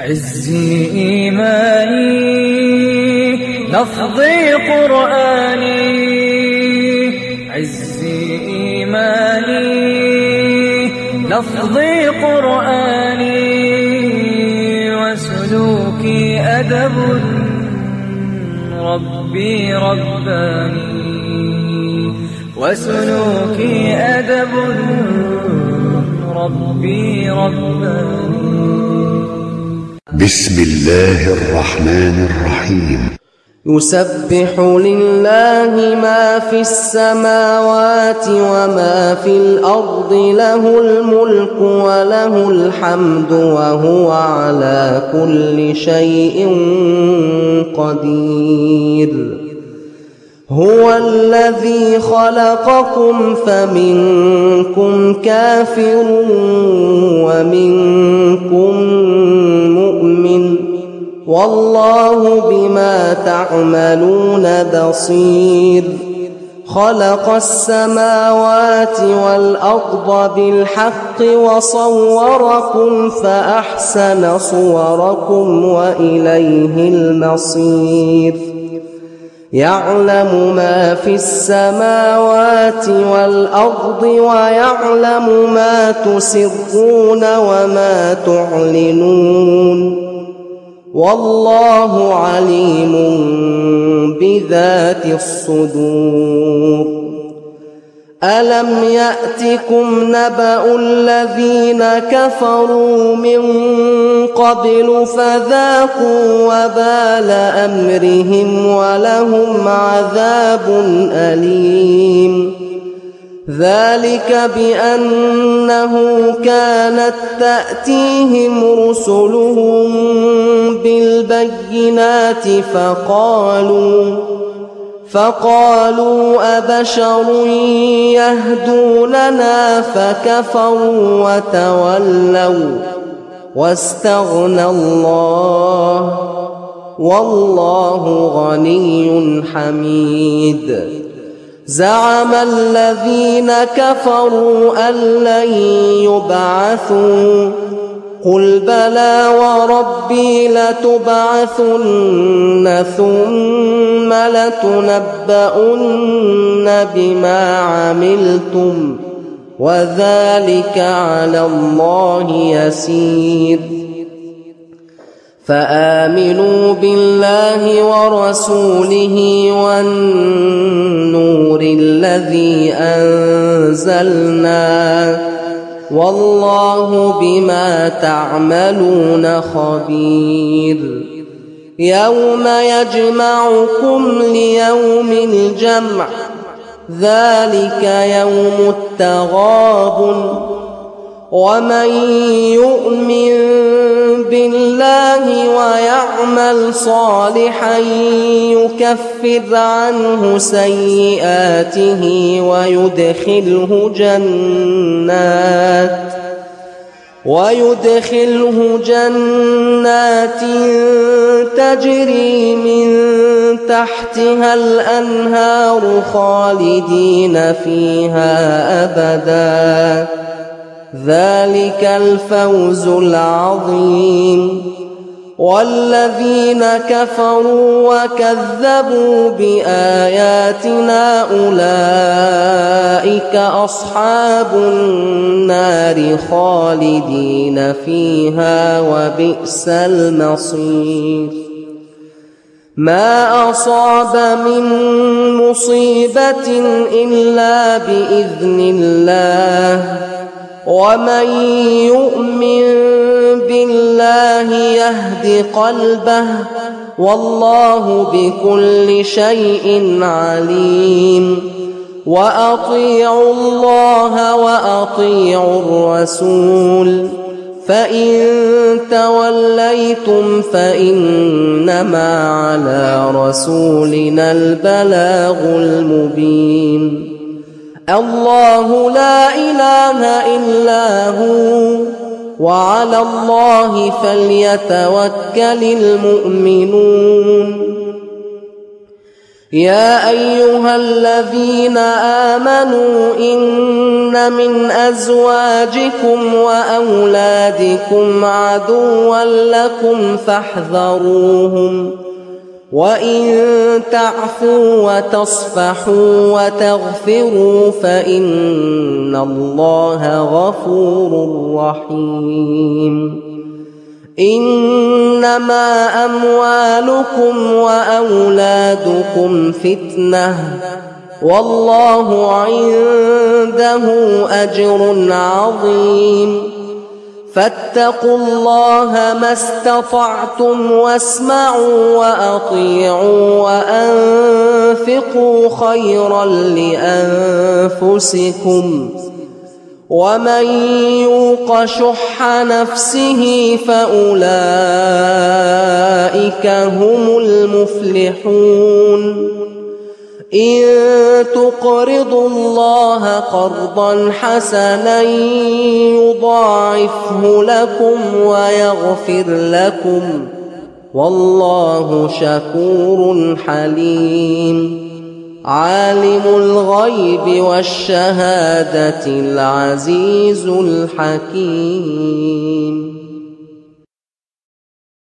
عزي إيماني لفظي قرآني، عزي إيماني لفظي قرآني، وسلوكي أدب ربي رباني، وسلوكي أدب ربي رباني. بسم الله الرحمن الرحيم. يسبح لله ما في السماوات وما في الأرض، له الملك وله الحمد وهو على كل شيء قدير. هو الذي خلقكم فمنكم كافر ومنكم مؤمن، والله بما تعملون بصير. خلق السماوات والأرض بالحق وصوركم فأحسن صوركم وإليه المصير. يعلم ما في السماوات والأرض ويعلم ما تسرون وما تعلنون، والله عليم بذات الصدور. ألم يأتكم نبأ الذين كفروا من قبل فذاقوا وبال أمرهم ولهم عذاب أليم. ذلك بأنه كانت تأتيهم رسلهم بالبينات فقالوا أبشر يهدوننا فكفروا وتولوا واستغنى الله، والله غني حميد. زعم الذين كفروا أن لن يبعثوا، قل بلى وربي لتبعثن ثم لتنبؤن بما عملتم، وذلك على الله يسير. فآمنوا بالله ورسوله والنور الذي أنزلنا، والله بما تعملون خبير. يوم يجمعكم ليوم الجمع، ذلك يوم التغابن. ومن يؤمن بالله ويعمل صالحا يكفر عنه سيئاته ويدخله جنات تجري من تحتها الأنهار خالدين فيها أبدا، ذلك الفوز العظيم. والذين كفروا وكذبوا بآياتنا أولئك أصحاب النار خالدين فيها وبئس المصير. ما أصاب من مصيبة إلا بإذن الله، ومن يؤمن بالله يهد قلبه، والله بكل شيء عليم. وأطيعوا الله وأطيعوا الرسول، فإن توليتم فإنما على رسولنا البلاغ المبين. الله لا إله إلا هو، وعلى الله فليتوكل المؤمنون. يا أيها الذين آمنوا إن من أزواجكم وأولادكم عدوا لكم فاحذروهم وإن تعفوا وتصفحوا وتغفروا فإن الله غفور رحيم إنما أموالكم وأولادكم فتنة والله عنده أجر عظيم فاتقوا الله ما استطعتم واسمعوا وأطيعوا وأنفقوا خيرا لأنفسكم ومن يوق شح نفسه فأولئك هم المفلحون إن تقرضوا الله قرضا حسنا يضاعفه لكم ويغفر لكم والله شكور حليم عالم الغيب والشهادة العزيز الحكيم